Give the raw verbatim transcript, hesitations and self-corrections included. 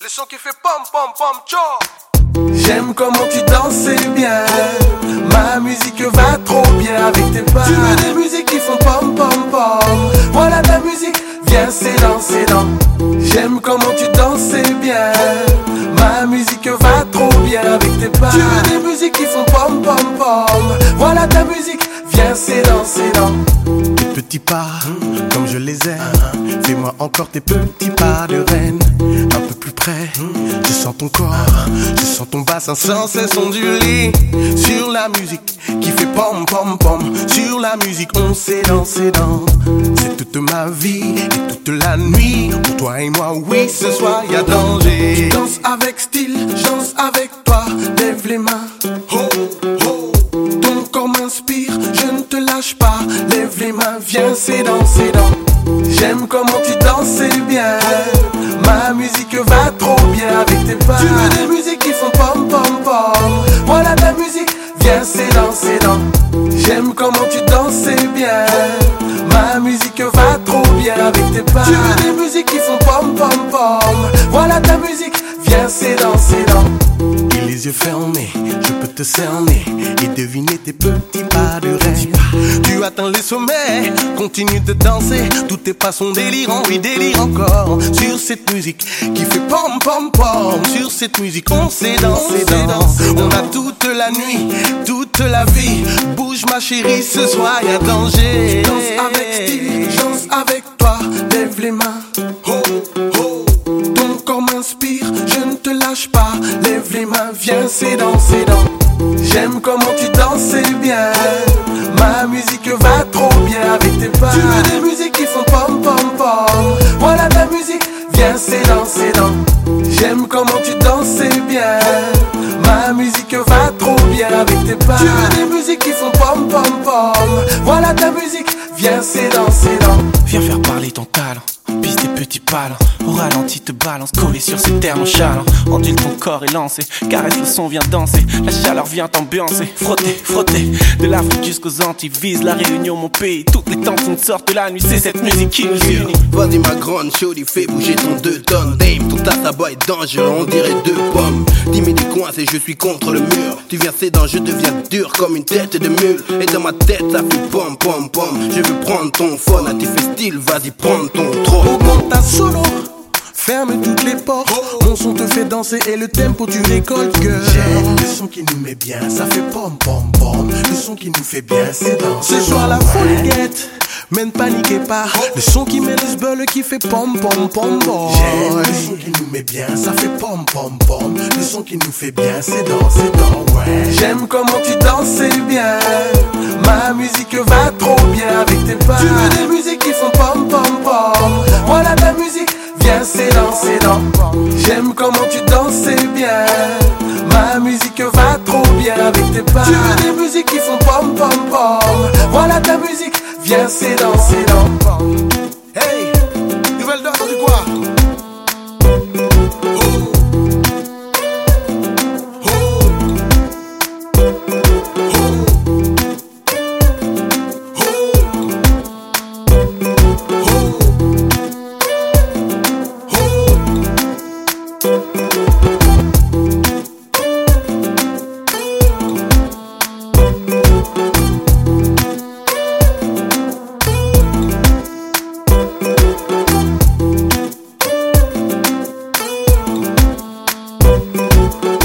Le son qui fait pom pom pom tcho. J'aime comment tu danses bien. Ma musique va trop bien avec tes pas. Tu veux des musiques qui font pom pom pom. Voilà ta musique, viens c'est dans, c'est dans. J'aime comment tu danses bien. Ma musique va trop bien avec tes pas. Tu veux des musiques qui font pom pom pom. Voilà ta musique, viens c'est dans, c'est dans. Tes petits pas, mmh, comme je les aime. Fais-moi encore tes petits pas de reine. Un peu plus près, mmh, je sens ton corps, je sens ton bassin sans cesse onduler. Sur la musique qui fait pom pom pom. Sur la musique on s'est dansé dans. C'est toute ma vie et toute la nuit. Pour toi et moi, oui, ce soir y'a danger. Tu danses avec style, je danse avec toi. Lève les mains, oh, oh. Ton corps m'inspire, je ne te lâche pas. Lève les mains, viens, c'est dans, c'est dans. J'aime comment tu danses bien. Ma musique va trop bien avec tes pas. Tu veux des musiques qui font pom pom pom. Voilà ta musique, viens, c'est dans, c'est dans. J'aime comment tu danses bien. Ma musique va trop bien avec tes pas. Tu veux des musiques qui font pom pom pom. Voilà ta musique, viens, c'est dans, c'est dans. Et les yeux fermés, je peux te cerner et deviner tes petits pas de reine. Tu atteins les sommets, continue de danser. Tous tes pas sont délirants, oui délire encore. Sur cette musique qui fait pom pom pom. Sur cette musique on s'est dansé dans. On a toute la nuit, toute la vie. Bouge ma chérie, ce soir y'a danger. Je danse avec style, je danse avec toi. Lève les mains, oh, oh. Ton corps m'inspire, je ne te lâche pas. Lève les mains, viens, c'est dans, c'est dans. J'aime comment tu danses bien. Ma musique va trop bien avec tes pas. Tu veux des musiques qui font pom pom pom. Voilà ta musique, viens, c'est dans, c'est dans. J'aime comment tu danses bien. Ma musique va trop bien avec tes pas. Tu veux des musiques qui font pom pom pom. Voilà ta musique, viens, c'est dans, c'est dans. Viens faire parler ton talent. Pisse tes petits palins, au ralenti te balance, collé sur ces terres nonchalants. Ondule ton corps et lancé, caresse le son, vient danser. La chaleur vient t'ambiancer, frotter, frotter. De l'Afrique jusqu'aux Antilles, vise la Réunion, mon pays. Toutes les tentines sortent de la nuit, c'est cette musique qui nous unit. Vas-y ma grande chaudy, fais bouger ton deux tonnes. Dame, ton tabac est dangereux, on dirait deux pommes. Timide et coincé, je suis contre le mur. Tu viens cédant, je deviens dur comme une tête de mule. Et dans ma tête ça fait pom pom pom. Je veux prendre ton phone, tu fais style, vas-y prends ton trône. Augmente ta solo, ferme toutes les portes. Mon son te fait danser et le tempo tu récoltes, girl. J'aime le son qui nous met bien, ça fait pom pom pom. Le son qui nous fait bien, c'est dans. Ce soir la folie guette, mais ne paniquez pas. Le son qui met le sbeul qui fait pom pom pom pom. J'aime le son qui nous met bien, ça fait pom pom pom. Le son qui nous fait bien, c'est dans, c'est dans, ouais. J'aime comment tu danses bien. Ma musique va trop bien avec tes pas. Tu veux des musiques qui font pom pom pom. Voilà ta musique, viens, c'est dans, c'est dans. J'aime comment tu danses bien. Ma musique va trop bien avec tes pas. Tu veux des musiques qui font pom pom pom. Voilà ta musique, viens, c'est dans, c'est dans. Hey, nouvelle dose du quoi? Oh.